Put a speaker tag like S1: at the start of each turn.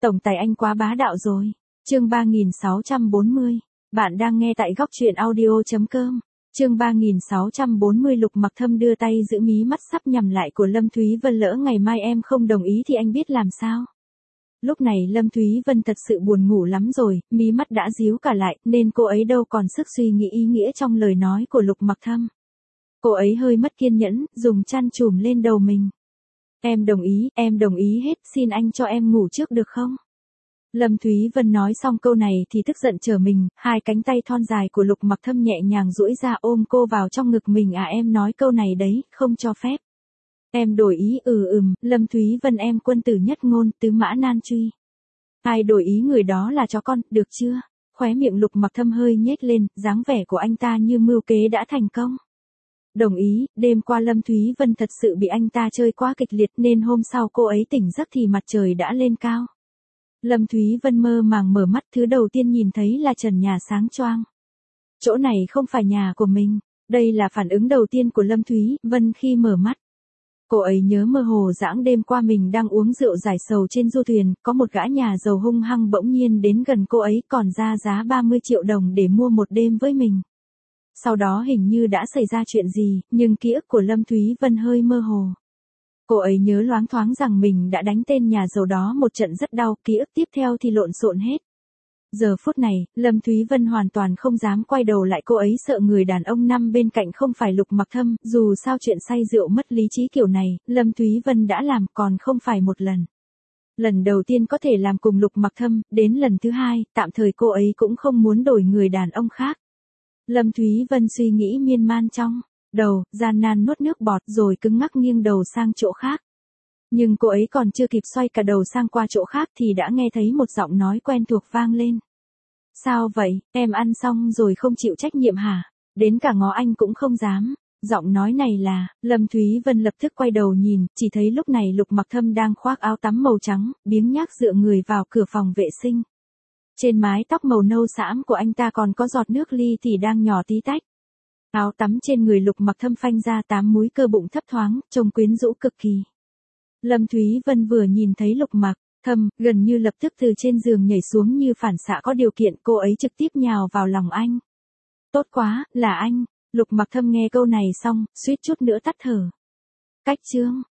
S1: Tổng tài anh quá bá đạo rồi. Chương 3640. Bạn đang nghe tại góc truyện audio.com. Chương 3640 Lục Mặc Thâm đưa tay giữ mí mắt sắp nhắm lại của Lâm Thúy Vân, lỡ ngày mai em không đồng ý thì anh biết làm sao. Lúc này Lâm Thúy Vân thật sự buồn ngủ lắm rồi, mí mắt đã díu cả lại, nên cô ấy đâu còn sức suy nghĩ ý nghĩa trong lời nói của Lục Mặc Thâm. Cô ấy hơi mất kiên nhẫn, dùng chăn trùm lên đầu mình. Em đồng ý hết, xin anh cho em ngủ trước được không? Lâm Thúy Vân nói xong câu này thì tức giận trở mình, hai cánh tay thon dài của Lục Mặc Thâm nhẹ nhàng duỗi ra ôm cô vào trong ngực mình. Em nói câu này đấy, không cho phép. Em đổi ý. Lâm Thúy Vân, em quân tử nhất ngôn, tứ mã nan truy. Ai đổi ý người đó là chó con, được chưa? Khóe miệng Lục Mặc Thâm hơi nhếch lên, dáng vẻ của anh ta như mưu kế đã thành công. Đồng ý. Đêm qua Lâm Thúy Vân thật sự bị anh ta chơi quá kịch liệt nên hôm sau cô ấy tỉnh giấc thì mặt trời đã lên cao. Lâm Thúy Vân mơ màng mở mắt, thứ đầu tiên nhìn thấy là trần nhà sáng choang. Chỗ này không phải nhà của mình. Đây là phản ứng đầu tiên của Lâm Thúy Vân khi mở mắt. Cô ấy nhớ mơ hồ dãng đêm qua mình đang uống rượu giải sầu trên du thuyền, có một gã nhà giàu hung hăng bỗng nhiên đến gần cô ấy còn ra giá 30 triệu đồng để mua một đêm với mình. Sau đó hình như đã xảy ra chuyện gì, nhưng ký ức của Lâm Thúy Vân hơi mơ hồ. Cô ấy nhớ loáng thoáng rằng mình đã đánh tên nhà giàu đó một trận rất đau, ký ức tiếp theo thì lộn xộn hết. Giờ phút này, Lâm Thúy Vân hoàn toàn không dám quay đầu lại, cô ấy sợ người đàn ông nằm bên cạnh không phải Lục Mặc Thâm, dù sao chuyện say rượu mất lý trí kiểu này, Lâm Thúy Vân đã làm còn không phải một lần. Lần đầu tiên có thể làm cùng Lục Mặc Thâm, đến lần thứ hai, tạm thời cô ấy cũng không muốn đổi người đàn ông khác. Lâm Thúy Vân suy nghĩ miên man trong đầu, gian nan nuốt nước bọt rồi cứng ngắc nghiêng đầu sang chỗ khác. Nhưng cô ấy còn chưa kịp xoay cả đầu sang qua chỗ khác thì đã nghe thấy một giọng nói quen thuộc vang lên. Sao vậy, em ăn xong rồi không chịu trách nhiệm hả? Đến cả ngó anh cũng không dám. Giọng nói này là, Lâm Thúy Vân lập tức quay đầu nhìn, chỉ thấy lúc này Lục Mặc Thâm đang khoác áo tắm màu trắng, biếng nhác dựa người vào cửa phòng vệ sinh. Trên mái tóc màu nâu xãm của anh ta còn có giọt nước li thì đang nhỏ tí tách. Áo tắm trên người Lục Mặc Thâm phanh ra 8 múi cơ bụng thấp thoáng, trông quyến rũ cực kỳ. Lâm Thúy Vân vừa nhìn thấy Lục Mặc Thâm, gần như lập tức từ trên giường nhảy xuống như phản xạ có điều kiện, cô ấy trực tiếp nhào vào lòng anh. Tốt quá, là anh. Lục Mặc Thâm nghe câu này xong, suýt chút nữa tắt thở. Cách chương